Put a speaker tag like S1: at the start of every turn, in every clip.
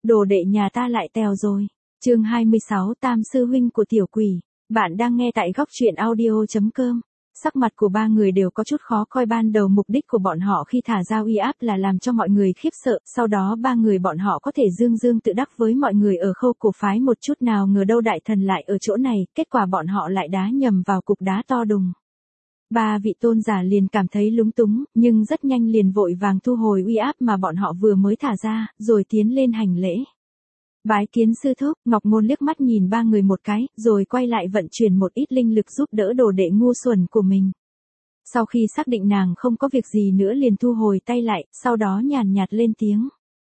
S1: đồ đệ nhà ta lại tèo rồi. Chương 26 Tam sư huynh của tiểu quỷ. Bạn đang nghe tại góc truyện audio.com. Sắc mặt của ba người đều có chút khó coi, ban đầu mục đích của bọn họ khi thả ra uy áp là làm cho mọi người khiếp sợ, sau đó ba người bọn họ có thể dương dương tự đắc với mọi người ở Khâu Cổ phái, một chút nào ngờ đâu đại thần lại ở chỗ này, kết quả bọn họ lại đá nhầm vào cục đá to đùng. Ba vị tôn giả liền cảm thấy lúng túng, nhưng rất nhanh liền vội vàng thu hồi uy áp mà bọn họ vừa mới thả ra, rồi tiến lên hành lễ. Bái kiến sư thúc. Ngọc Ngôn liếc mắt nhìn ba người một cái, rồi quay lại vận chuyển một ít linh lực giúp đỡ đồ đệ ngu xuẩn của mình. Sau khi xác định nàng không có việc gì nữa liền thu hồi tay lại, sau đó nhàn nhạt lên tiếng.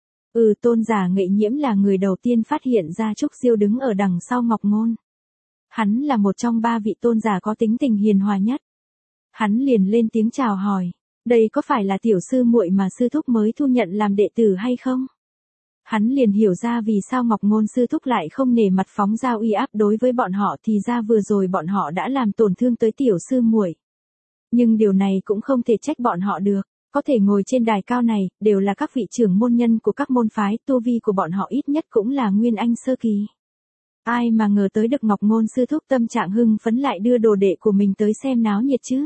S1: Tôn giả Nghệ Nhiễm là người đầu tiên phát hiện ra Trúc Diêu đứng ở đằng sau Ngọc Ngôn. Hắn là một trong ba vị tôn giả có tính tình hiền hòa nhất. Hắn liền lên tiếng chào hỏi, đây có phải là tiểu sư muội mà sư thúc mới thu nhận làm đệ tử hay không? Hắn liền hiểu ra vì sao Ngọc Ngôn sư thúc lại không nể mặt phóng ra uy áp đối với bọn họ, thì ra vừa rồi bọn họ đã làm tổn thương tới tiểu sư muội. Nhưng điều này cũng không thể trách bọn họ được, có thể ngồi trên đài cao này, đều là các vị trưởng môn nhân của các môn phái, tu vi của bọn họ ít nhất cũng là Nguyên Anh sơ kỳ. Ai mà ngờ tới được Ngọc Ngôn sư thúc tâm trạng hưng phấn lại đưa đồ đệ của mình tới xem náo nhiệt chứ.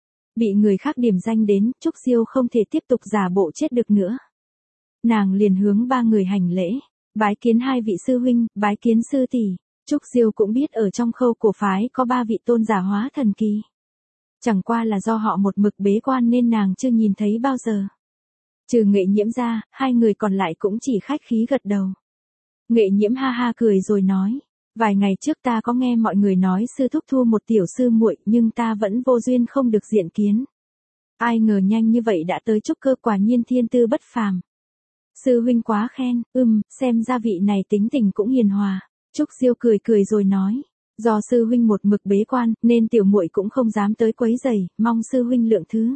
S1: Bị người khác điểm danh đến, Trúc Diêu không thể tiếp tục giả bộ chết được nữa. Nàng liền hướng ba người hành lễ, bái kiến hai vị sư huynh, bái kiến sư tỷ. Trúc Diêu cũng biết ở trong Khâu Cổ phái có ba vị tôn giả hóa thần kỳ. Chẳng qua là do họ một mực bế quan nên nàng chưa nhìn thấy bao giờ. Trừ Nghệ Nhiễm ra, hai người còn lại cũng chỉ khách khí gật đầu. Nghệ Nhiễm ha ha cười rồi nói, vài ngày trước ta có nghe mọi người nói sư thúc thu một tiểu sư muội, nhưng ta vẫn vô duyên không được diện kiến. Ai ngờ nhanh như vậy đã tới trúc cơ, quả nhiên thiên tư bất phàm. Sư huynh quá khen. Xem ra vị này tính tình cũng hiền hòa. Trúc Diêu cười cười rồi nói, do sư huynh một mực bế quan nên tiểu muội cũng không dám tới quấy rầy, mong sư huynh lượng thứ.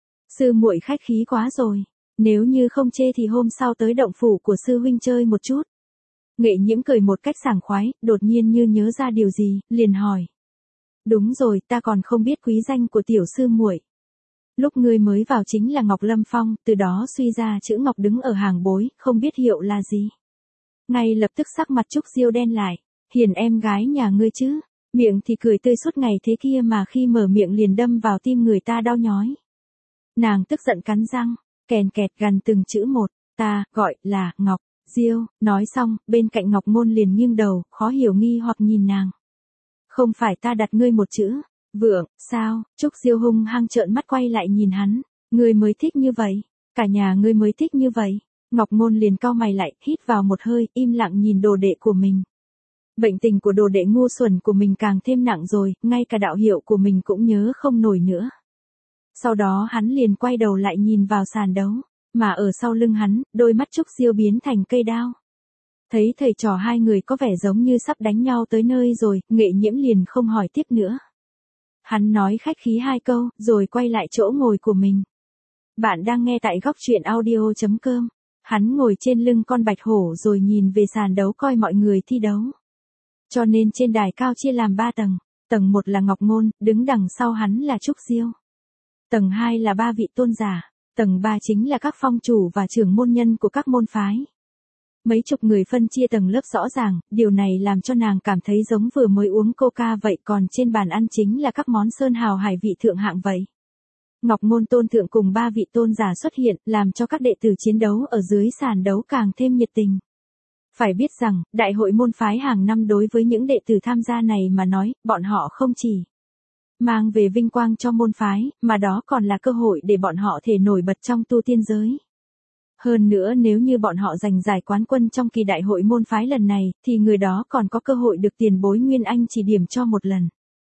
S1: Sư muội khách khí quá rồi, nếu như không chê thì hôm sau tới động phủ của sư huynh chơi một chút. Nghệ Nhiễm cười một cách sảng khoái, đột nhiên như nhớ ra điều gì, liền hỏi. Đúng rồi, ta còn không biết quý danh của tiểu sư muội. Lúc ngươi mới vào chính là Ngọc Lâm Phong, từ đó suy ra chữ Ngọc đứng ở hàng bối, không biết hiệu là gì. Ngay lập tức sắc mặt Trúc Diêu đen lại, hiền em gái nhà ngươi chứ, miệng thì cười tươi suốt ngày thế kia mà khi mở miệng liền đâm vào tim người ta đau nhói. Nàng tức giận cắn răng, kèn kẹt gằn từng chữ một, ta gọi là Ngọc Diêu. Nói xong, bên cạnh Ngọc Ngôn liền nghiêng đầu, khó hiểu nghi hoặc nhìn nàng. Không phải ta đặt ngươi một chữ Vượng, sao? Trúc Diêu hung hăng trợn mắt quay lại nhìn hắn, ngươi mới thích như vậy, cả nhà ngươi mới thích như vậy. Ngọc Ngôn liền cau mày lại, hít vào một hơi, im lặng nhìn đồ đệ của mình. Bệnh tình của đồ đệ ngu xuẩn của mình càng thêm nặng rồi, ngay cả đạo hiệu của mình cũng nhớ không nổi nữa. Sau đó hắn liền quay đầu lại nhìn vào sàn đấu, mà ở sau lưng hắn, đôi mắt Trúc Diêu biến thành cây đao. Thấy thầy trò hai người có vẻ giống như sắp đánh nhau tới nơi rồi, Nghệ Nhiễm liền không hỏi tiếp nữa. Hắn nói khách khí hai câu, rồi quay lại chỗ ngồi của mình. Bạn đang nghe tại góc truyện audio.com. Hắn ngồi trên lưng con bạch hổ rồi nhìn về sàn đấu coi mọi người thi đấu. Cho nên trên đài cao chia làm 3 tầng. Tầng 1 là Ngọc Ngôn, đứng đằng sau hắn là Trúc Diêu. Tầng 2 là 3 vị tôn giả. Tầng 3 chính là các phong chủ và trưởng môn nhân của các môn phái. Mấy chục người phân chia tầng lớp rõ ràng, điều này làm cho nàng cảm thấy giống vừa mới uống coca vậy, còn trên bàn ăn chính là các món sơn hào hải vị thượng hạng vậy. Ngọc Ngôn tôn thượng cùng 3 vị tôn giả xuất hiện, làm cho các đệ tử chiến đấu ở dưới sàn đấu càng thêm nhiệt tình. Phải biết rằng, đại hội môn phái hàng năm đối với những đệ tử tham gia này mà nói, bọn họ không chỉ mang về vinh quang cho môn phái, mà đó còn là cơ hội để bọn họ thể nổi bật trong tu tiên giới. Hơn nữa nếu như bọn họ giành giải quán quân trong kỳ đại hội môn phái lần này, thì người đó còn có cơ hội được tiền bối Nguyên Anh chỉ điểm cho một lần.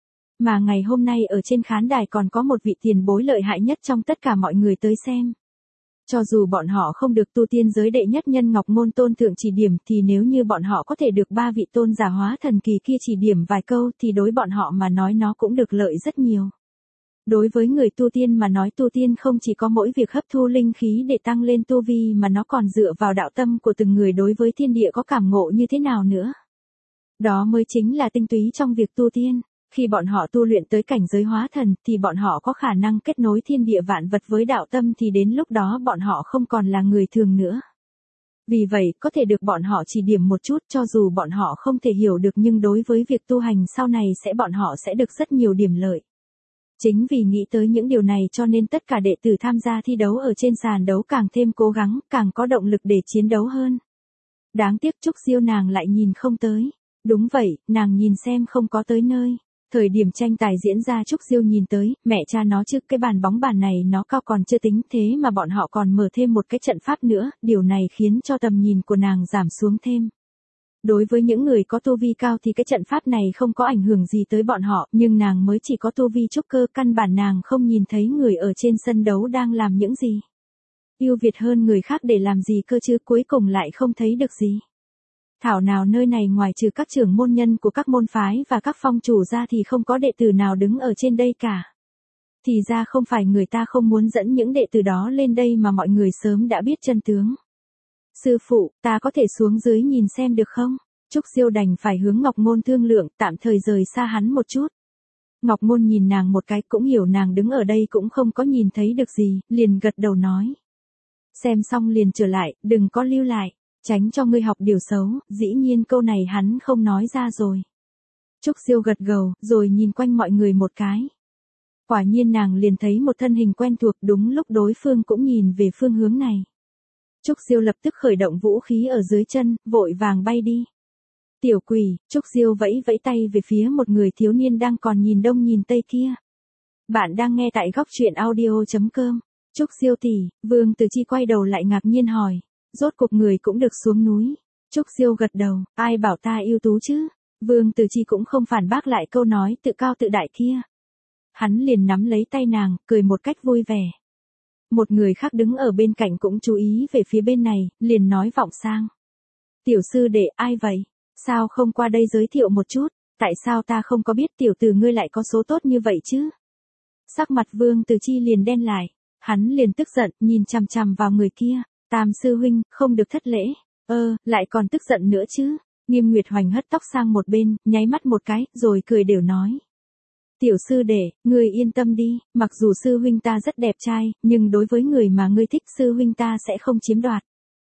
S1: Mà ngày hôm nay ở trên khán đài còn có một vị tiền bối lợi hại nhất trong tất cả mọi người tới xem. Cho dù bọn họ không được tu tiên giới đệ nhất nhân Ngọc Ngôn tôn thượng chỉ điểm, thì nếu như bọn họ có thể được 3 vị tôn giả hóa thần kỳ kia chỉ điểm vài câu thì đối bọn họ mà nói nó cũng được lợi rất nhiều. Đối với người tu tiên mà nói, tu tiên không chỉ có mỗi việc hấp thu linh khí để tăng lên tu vi mà nó còn dựa vào đạo tâm của từng người đối với thiên địa có cảm ngộ như thế nào nữa. Đó mới chính là tinh túy trong việc tu tiên. Khi bọn họ tu luyện tới cảnh giới hóa thần thì bọn họ có khả năng kết nối thiên địa vạn vật với đạo tâm, thì đến lúc đó bọn họ không còn là người thường nữa. Vì vậy, có thể được bọn họ chỉ điểm một chút cho dù bọn họ không thể hiểu được nhưng đối với việc tu hành sau này bọn họ sẽ được rất nhiều điểm lợi. Chính vì nghĩ tới những điều này cho nên tất cả đệ tử tham gia thi đấu ở trên sàn đấu càng thêm cố gắng, càng có động lực để chiến đấu hơn. Đáng tiếc Trúc Diêu nàng lại nhìn không tới. Đúng vậy, nàng nhìn xem không có tới nơi. Thời điểm tranh tài diễn ra Trúc Diêu nhìn tới, mẹ cha nó chứ cái bàn bóng bàn này nó cao còn chưa tính thế mà bọn họ còn mở thêm một cái trận pháp nữa, điều này khiến cho tầm nhìn của nàng giảm xuống thêm. Đối với những người có tu vi cao thì cái trận pháp này không có ảnh hưởng gì tới bọn họ, nhưng nàng mới chỉ có tu vi trúc cơ, căn bản nàng không nhìn thấy người ở trên sân đấu đang làm những gì. Ưu việt hơn người khác để làm gì cơ chứ, cuối cùng lại không thấy được gì. Thảo nào nơi này ngoài trừ các trưởng môn nhân của các môn phái và các phong chủ ra thì không có đệ tử nào đứng ở trên đây cả. Thì ra không phải người ta không muốn dẫn những đệ tử đó lên đây mà mọi người sớm đã biết chân tướng. Sư phụ, ta có thể xuống dưới nhìn xem được không? Trúc Diêu đành phải hướng Ngọc Ngôn thương lượng, tạm thời rời xa hắn một chút. Ngọc Ngôn nhìn nàng một cái cũng hiểu nàng đứng ở đây cũng không có nhìn thấy được gì, liền gật đầu nói. Xem xong liền trở lại, đừng có lưu lại, tránh cho ngươi học điều xấu, dĩ nhiên câu này hắn không nói ra rồi. Trúc Diêu gật gđầu, rồi nhìn quanh mọi người một cái. Quả nhiên nàng liền thấy một thân hình quen thuộc, đúng lúc đối phương cũng nhìn về phương hướng này. Trúc Diêu lập tức khởi động vũ khí ở dưới chân, vội vàng bay đi. Tiểu quỷ, Trúc Diêu vẫy vẫy tay về phía một người thiếu niên đang còn nhìn đông nhìn tây kia. Bạn đang nghe tại góc truyện audio.com. Trúc Diêu tỷ, Vương Tử Chi quay đầu lại ngạc nhiên hỏi. Rốt cuộc người cũng được xuống núi. Trúc Diêu gật đầu, ai bảo ta ưu tú chứ? Vương Tử Chi cũng không phản bác lại câu nói tự cao tự đại kia. Hắn liền nắm lấy tay nàng, cười một cách vui vẻ. Một người khác đứng ở bên cạnh cũng chú ý về phía bên này, liền nói vọng sang. Tiểu sư đệ, ai vậy? Sao không qua đây giới thiệu một chút? Tại sao ta không có biết tiểu tử ngươi lại có số tốt như vậy chứ? Sắc mặt Vương Tử Chi liền đen lại. Hắn liền tức giận, nhìn chằm chằm vào người kia. Tam sư huynh, không được thất lễ. Lại còn tức giận nữa chứ? Nghiêm Nguyệt Hoành hất tóc sang một bên, nháy mắt một cái, rồi cười đều nói. Tiểu sư đệ, ngươi yên tâm đi, mặc dù sư huynh ta rất đẹp trai, nhưng đối với người mà ngươi thích sư huynh ta sẽ không chiếm đoạt.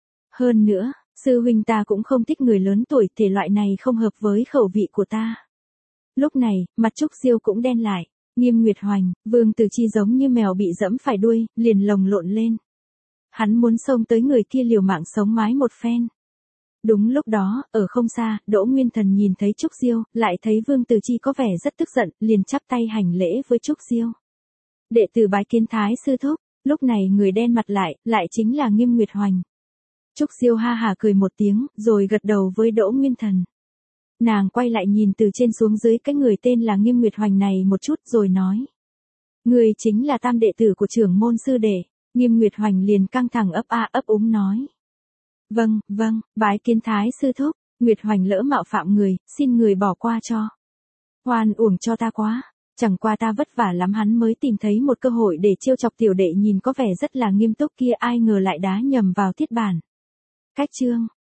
S1: Hơn nữa, sư huynh ta cũng không thích người lớn tuổi, thể loại này không hợp với khẩu vị của ta. Lúc này, mặt Trúc Diêu cũng đen lại. Nghiêm Nguyệt Hoành, Vương Tử Chi giống như mèo bị dẫm phải đuôi, liền lồng lộn lên. Hắn muốn xông tới người kia liều mạng sống mái một phen. Đúng lúc đó, ở không xa, Đỗ Nguyên Thần nhìn thấy Trúc Diêu, lại thấy Vương Tử Chi có vẻ rất tức giận, liền chắp tay hành lễ với Trúc Diêu. Đệ tử bái kiến Thái sư thúc, lúc này người đen mặt lại chính là Nghiêm Nguyệt Hoành. Trúc Diêu ha hả cười một tiếng, rồi gật đầu với Đỗ Nguyên Thần. Nàng quay lại nhìn từ trên xuống dưới cái người tên là Nghiêm Nguyệt Hoành này một chút rồi nói. Người chính là tam đệ tử của trưởng môn sư đệ. Nghiêm Nguyệt Hoành liền căng thẳng ấp úng nói. Vâng, bái kiến Thái sư thúc. Nguyệt Hoành lỡ mạo phạm người, xin người bỏ qua cho. Oan uổng cho ta quá. Chẳng qua ta vất vả lắm hắn mới tìm thấy một cơ hội để trêu chọc tiểu đệ nhìn có vẻ rất là nghiêm túc kia, ai ngờ lại đá nhầm vào thiết bản. Cách chương,